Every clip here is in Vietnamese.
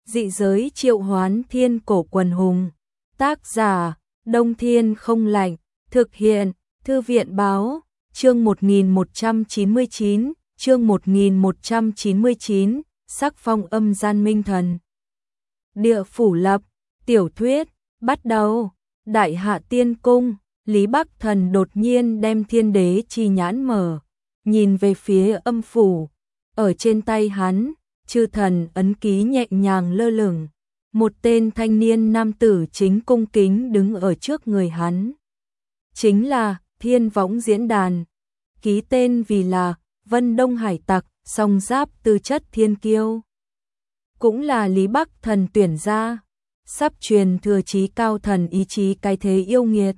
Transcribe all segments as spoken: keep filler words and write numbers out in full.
Dị giới triệu hoán thiên cổ quần hùng. Tác giả, Đông Thiên không lạnh. Thực hiện, Thư viện báo, chương một nghìn một trăm chín mươi chín, chương một nghìn một trăm chín mươi chín, sắc phong âm gian minh thần. Địa phủ lập, tiểu thuyết, bắt đầu. Đại Hạ Tiên Cung, Lý Bắc Thần đột nhiên đem thiên đế chi nhãn mở, nhìn về phía âm phủ. Ở trên tay hắn, chư thần ấn ký nhẹ nhàng lơ lửng. Một tên thanh niên nam tử chính cung kính đứng ở trước người hắn. Chính là Thiên Võng Diễn Đàn, ký tên vì là Vân Đông Hải Tặc, song giáp tư chất thiên kiêu. Cũng là Lý Bắc Thần tuyển ra, sắp truyền thừa chí cao thần ý chí cái thế yêu nghiệt.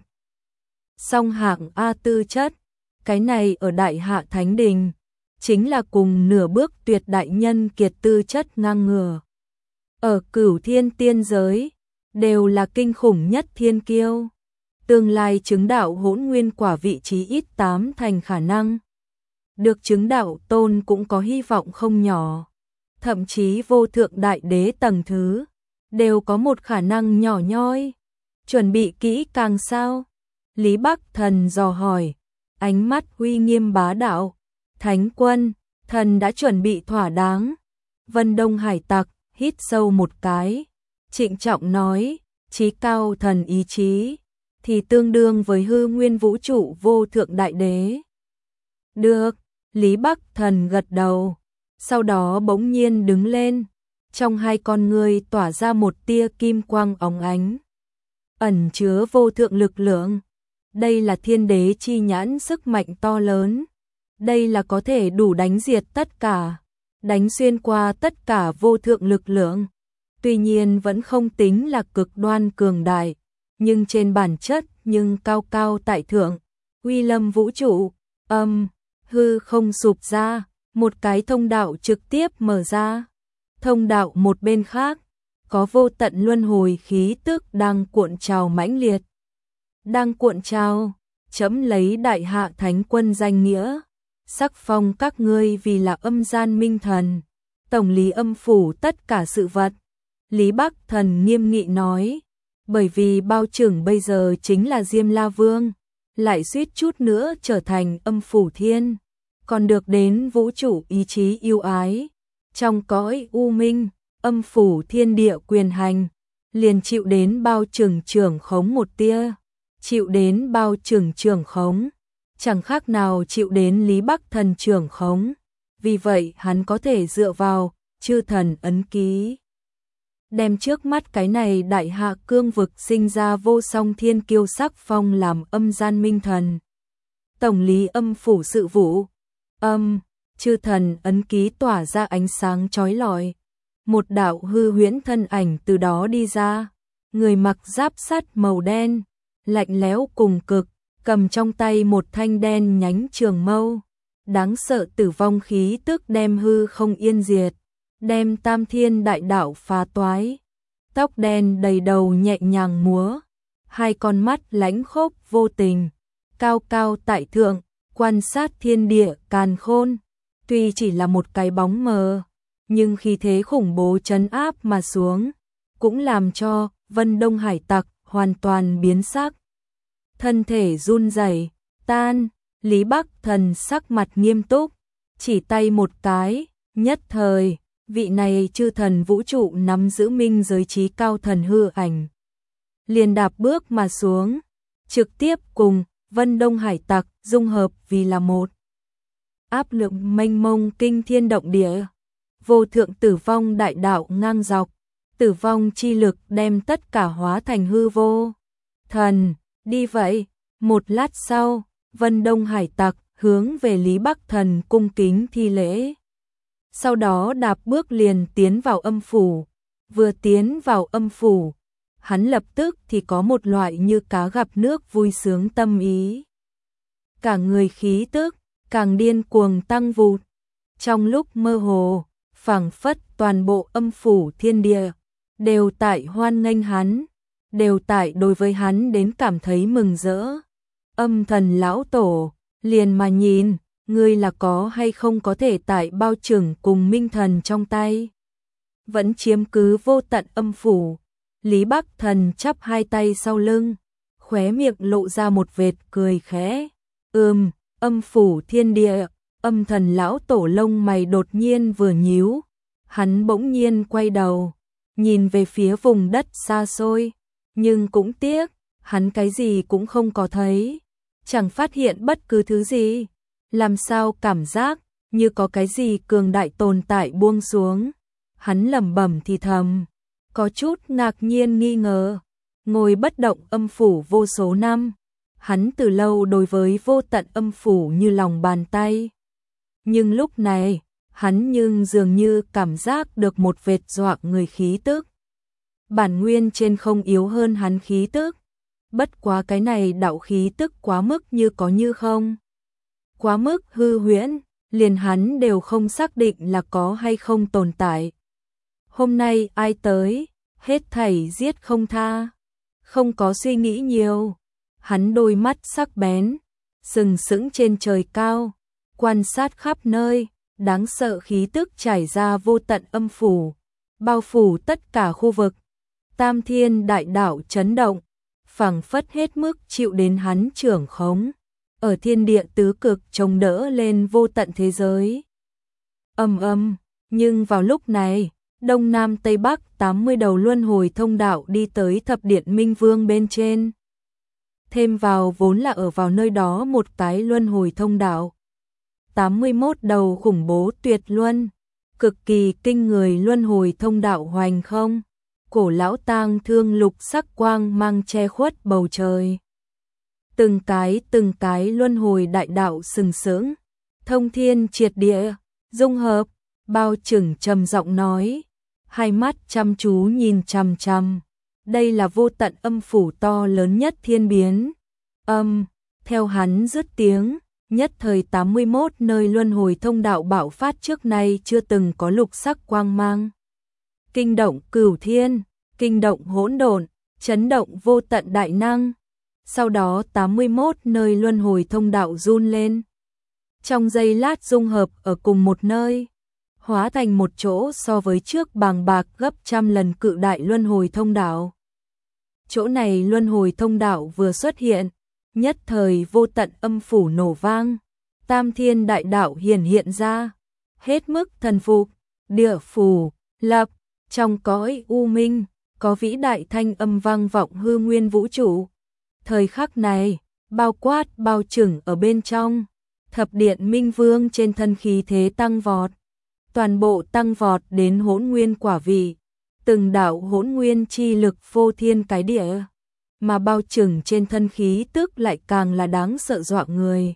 Song hạng A tư chất, cái này ở Đại Hạ Thánh Đình, chính là cùng nửa bước tuyệt đại nhân kiệt tư chất ngang ngửa. Ở Cửu Thiên tiên giới, đều là kinh khủng nhất thiên kiêu. Tương lai chứng đạo hỗn nguyên quả vị trí ít tám thành khả năng. Được chứng đạo tôn cũng có hy vọng không nhỏ. Thậm chí vô thượng đại đế tầng thứ, đều có một khả năng nhỏ nhoi. Chuẩn bị kỹ càng sao? Lý Bắc Thần dò hỏi, ánh mắt uy nghiêm bá đạo. Thánh quân, thần đã chuẩn bị thỏa đáng. Vân Đông Hải Tặc hít sâu một cái, trịnh trọng nói, chí cao thần ý chí thì tương đương với hư nguyên vũ trụ vô thượng đại đế. Được, Lý Bắc Thần gật đầu, sau đó bỗng nhiên đứng lên, trong hai con ngươi tỏa ra một tia kim quang óng ánh, ẩn chứa vô thượng lực lượng. Đây là thiên đế chi nhãn sức mạnh to lớn, đây là có thể đủ đánh diệt tất cả, đánh xuyên qua tất cả vô thượng lực lượng. Tuy nhiên vẫn không tính là cực đoan cường đại, nhưng trên bản chất nhưng cao cao tại thượng. Uy lâm vũ trụ, âm, hư không sụp ra, một cái thông đạo trực tiếp mở ra. Thông đạo một bên khác, có vô tận luân hồi khí tức đang cuộn trào mãnh liệt. Đang cuộn trào, chấm lấy Đại Hạ Thánh Quân danh nghĩa, sắc phong các ngươi vì là âm gian minh thần, tổng lý âm phủ tất cả sự vật. Lý Bắc Thần nghiêm nghị nói, bởi vì bao trưởng bây giờ chính là Diêm La Vương, lại suýt chút nữa trở thành âm phủ thiên, còn được đến vũ trụ ý chí yêu ái. Trong cõi u minh, âm phủ thiên địa quyền hành, liền chịu đến bao trưởng trưởng khống một tia, chịu đến bao trưởng trưởng khống, chẳng khác nào chịu đến Lý Bắc Thần trưởng khống. Vì vậy hắn có thể dựa vào chư thần ấn ký, đem trước mắt cái này Đại Hạ cương vực sinh ra vô song thiên kiêu sắc phong làm âm gian minh thần. Tổng lý âm phủ sự vụ, âm, chư thần ấn ký tỏa ra ánh sáng chói lọi. Một đạo hư huyễn thân ảnh từ đó đi ra, người mặc giáp sắt màu đen, lạnh lẽo cùng cực, cầm trong tay một thanh đen nhánh trường mâu. Đáng sợ tử vong khí tức đem hư không yên diệt, đem tam thiên đại đạo phá toái. Tóc đen đầy đầu nhẹ nhàng múa, hai con mắt lãnh khốc vô tình, cao cao tại thượng, quan sát thiên địa càn khôn. Tuy chỉ là một cái bóng mờ, nhưng khí thế khủng bố trấn áp mà xuống, cũng làm cho Vân Đông Hải Tặc hoàn toàn biến sắc. Thân thể run rẩy, tan. Lý Bắc Thần sắc mặt nghiêm túc, chỉ tay một cái, nhất thời, vị này chư thần vũ trụ nắm giữ minh giới trí cao thần hư ảnh, liền đạp bước mà xuống, trực tiếp cùng Vân Đông Hải Tặc dung hợp vì là một. Áp lực mênh mông kinh thiên động địa, vô thượng tử vong đại đạo ngang dọc, tử vong chi lực đem tất cả hóa thành hư vô. Thần, đi vậy. Một lát sau, Vân Đông Hải Tặc hướng về Lý Bắc Thần cung kính thi lễ. Sau đó đạp bước liền tiến vào âm phủ. Vừa tiến vào âm phủ, hắn lập tức thì có một loại như cá gặp nước vui sướng tâm ý. Cả người khí tức càng điên cuồng tăng vụt. Trong lúc mơ hồ, phảng phất toàn bộ âm phủ thiên địa đều tại hoan nghênh hắn, đều tại đối với hắn đến cảm thấy mừng rỡ. Âm thần lão tổ, liền mà nhìn, ngươi là có hay không có thể tại bao trưởng cùng minh thần trong tay. vẫn chiếm cứ vô tận âm phủ. Lý Bắc Thần chắp hai tay sau lưng, khóe miệng lộ ra một vệt cười khẽ. Ừm, âm phủ thiên địa. Âm Thần lão tổ lông mày đột nhiên vừa nhíu, hắn bỗng nhiên quay đầu, nhìn về phía vùng đất xa xôi, nhưng cũng tiếc, hắn cái gì cũng không có thấy, chẳng phát hiện bất cứ thứ gì. Làm sao cảm giác như có cái gì cường đại tồn tại buông xuống. Hắn lẩm bẩm thì thầm, có chút ngạc nhiên nghi ngờ. Ngồi bất động âm phủ vô số năm, hắn từ lâu đối với vô tận âm phủ như lòng bàn tay. Nhưng lúc này, hắn nhưng dường như cảm giác được một vệt dọa người khí tức. Bản nguyên trên không yếu hơn hắn khí tức. Bất quá cái này đạo khí tức quá mức như có như không. Quá mức hư huyễn, liền hắn đều không xác định là có hay không tồn tại. Hôm nay ai tới, hết thảy giết không tha. Không có suy nghĩ nhiều, hắn đôi mắt sắc bén, sừng sững trên trời cao, quan sát khắp nơi, đáng sợ khí tức trải ra vô tận âm phủ, bao phủ tất cả khu vực. Tam thiên đại đạo chấn động, phảng phất hết mức chịu đến hắn trưởng khống, ở thiên địa tứ cực chống đỡ lên vô tận thế giới. Ầm ầm, nhưng vào lúc này, Đông Nam Tây Bắc tám mươi đầu luân hồi thông đạo đi tới thập điện Minh Vương bên trên. Thêm vào vốn là ở vào nơi đó một cái luân hồi thông đạo. tám mươi mốt đầu khủng bố tuyệt luân, cực kỳ kinh người luân hồi thông đạo hoành không. Cổ lão tang thương lục sắc quang mang che khuất bầu trời. Từng cái từng cái luân hồi đại đạo sừng sững, thông thiên triệt địa, dung hợp, Bao Chừng trầm giọng nói, hai mắt chăm chú nhìn chằm chằm. Đây là vô tận âm phủ to lớn nhất thiên biến. Âm, theo hắn dứt tiếng, nhất thời tám mươi mốt nơi luân hồi thông đạo bạo phát trước nay chưa từng có lục sắc quang mang. Kinh động cửu thiên, kinh động hỗn độn, chấn động vô tận đại năng. Sau đó tám mươi mốt nơi luân hồi thông đạo run lên. Trong giây lát dung hợp ở cùng một nơi, hóa thành một chỗ so với trước bàng bạc gấp trăm lần cự đại luân hồi thông đạo. Chỗ này luân hồi thông đạo vừa xuất hiện, nhất thời vô tận âm phủ nổ vang, tam thiên đại đạo hiển hiện ra, hết mức thần phục, địa phủ, lập, trong cõi u minh, có vĩ đại thanh âm vang vọng hư nguyên vũ trụ. Thời khắc này, bao quát Bao Chừng ở bên trong, thập điện Minh Vương trên thân khí thế tăng vọt, toàn bộ tăng vọt đến hỗn nguyên quả vị, từng đạo hỗn nguyên chi lực vô thiên cái địa, mà Bao Chừng trên thân khí tức lại càng là đáng sợ dọa người.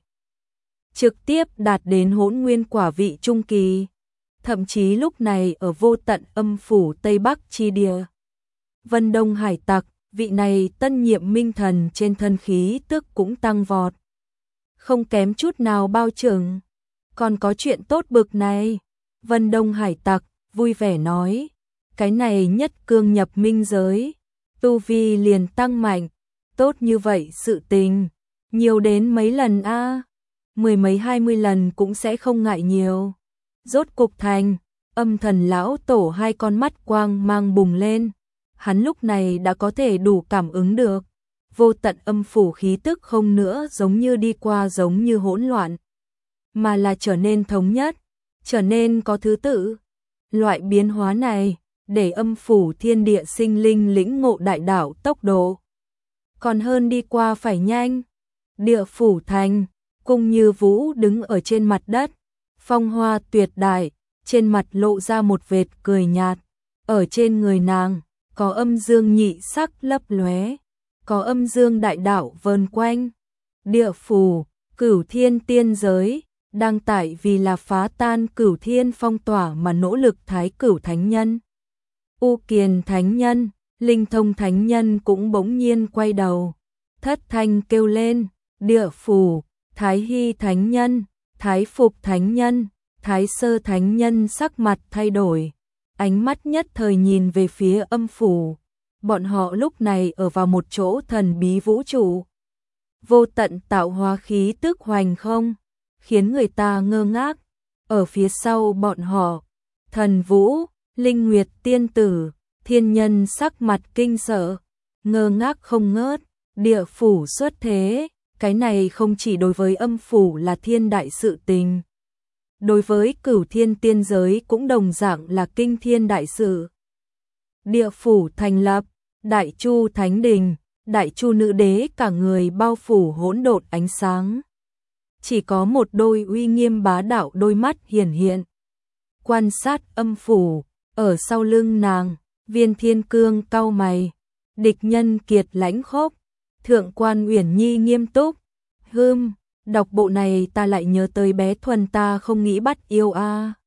Trực tiếp đạt đến hỗn nguyên quả vị trung kỳ, thậm chí lúc này ở vô tận âm phủ Tây Bắc chi địa. Vân Đông Hải Tặc, vị này tân nhiệm minh thần trên thân khí tức cũng tăng vọt. Không kém chút nào Bao Chừng. Còn có chuyện tốt bực này. Vân Đông Hải Tặc vui vẻ nói, cái này nhất cương nhập minh giới, tu vi liền tăng mạnh, tốt như vậy sự tình, nhiều đến mấy lần a, mười mấy hai mươi lần cũng sẽ không ngại nhiều. Rốt cục thành, Âm Thần lão tổ hai con mắt quang mang bùng lên, hắn lúc này đã có thể đủ cảm ứng được, vô tận âm phủ khí tức không nữa giống như đi qua giống như hỗn loạn, mà là trở nên thống nhất, trở nên có thứ tự. Loại biến hóa này, để âm phủ thiên địa sinh linh lĩnh ngộ đại đạo tốc độ, còn hơn đi qua phải nhanh. Địa phủ thành, Cung Như Vũ đứng ở trên mặt đất, phong hoa tuyệt đại, trên mặt lộ ra một vệt cười nhạt, ở trên người nàng, có âm dương nhị sắc lấp lóe, có âm dương đại đạo vờn quanh. Địa phủ, cửu thiên tiên giới, đang tại vì là phá tan cửu thiên phong tỏa mà nỗ lực thái cửu thánh nhân. U Kiền thánh nhân, Linh Thông thánh nhân cũng bỗng nhiên quay đầu, thất thanh kêu lên, địa phủ, Thái Hy thánh nhân, Thái Phục thánh nhân, Thái Sơ thánh nhân sắc mặt thay đổi, ánh mắt nhất thời nhìn về phía âm phủ. Bọn họ lúc này ở vào một chỗ thần bí vũ trụ, vô tận tạo hóa khí tức hoành không, khiến người ta ngơ ngác. Ở phía sau bọn họ, thần vũ, Linh Nguyệt tiên tử, thiên nhân sắc mặt kinh sợ, ngơ ngác không ngớt, địa phủ xuất thế, cái này không chỉ đối với âm phủ là thiên đại sự tình. Đối với cửu thiên tiên giới cũng đồng dạng là kinh thiên đại sự. Địa phủ thành lập, Đại Chu Thánh Đình, Đại Chu nữ đế cả người bao phủ hỗn độn ánh sáng. Chỉ có một đôi uy nghiêm bá đạo đôi mắt hiển hiện. Quan sát âm phủ, ở sau lưng nàng, Viên Thiên Cương cau mày, địch nhân kiệt lãnh khốc, Thượng quan Uyển Nhi nghiêm túc. Hừm, đọc bộ này ta lại nhớ tới bé Thuần ta không nghĩ bắt yêu a. À.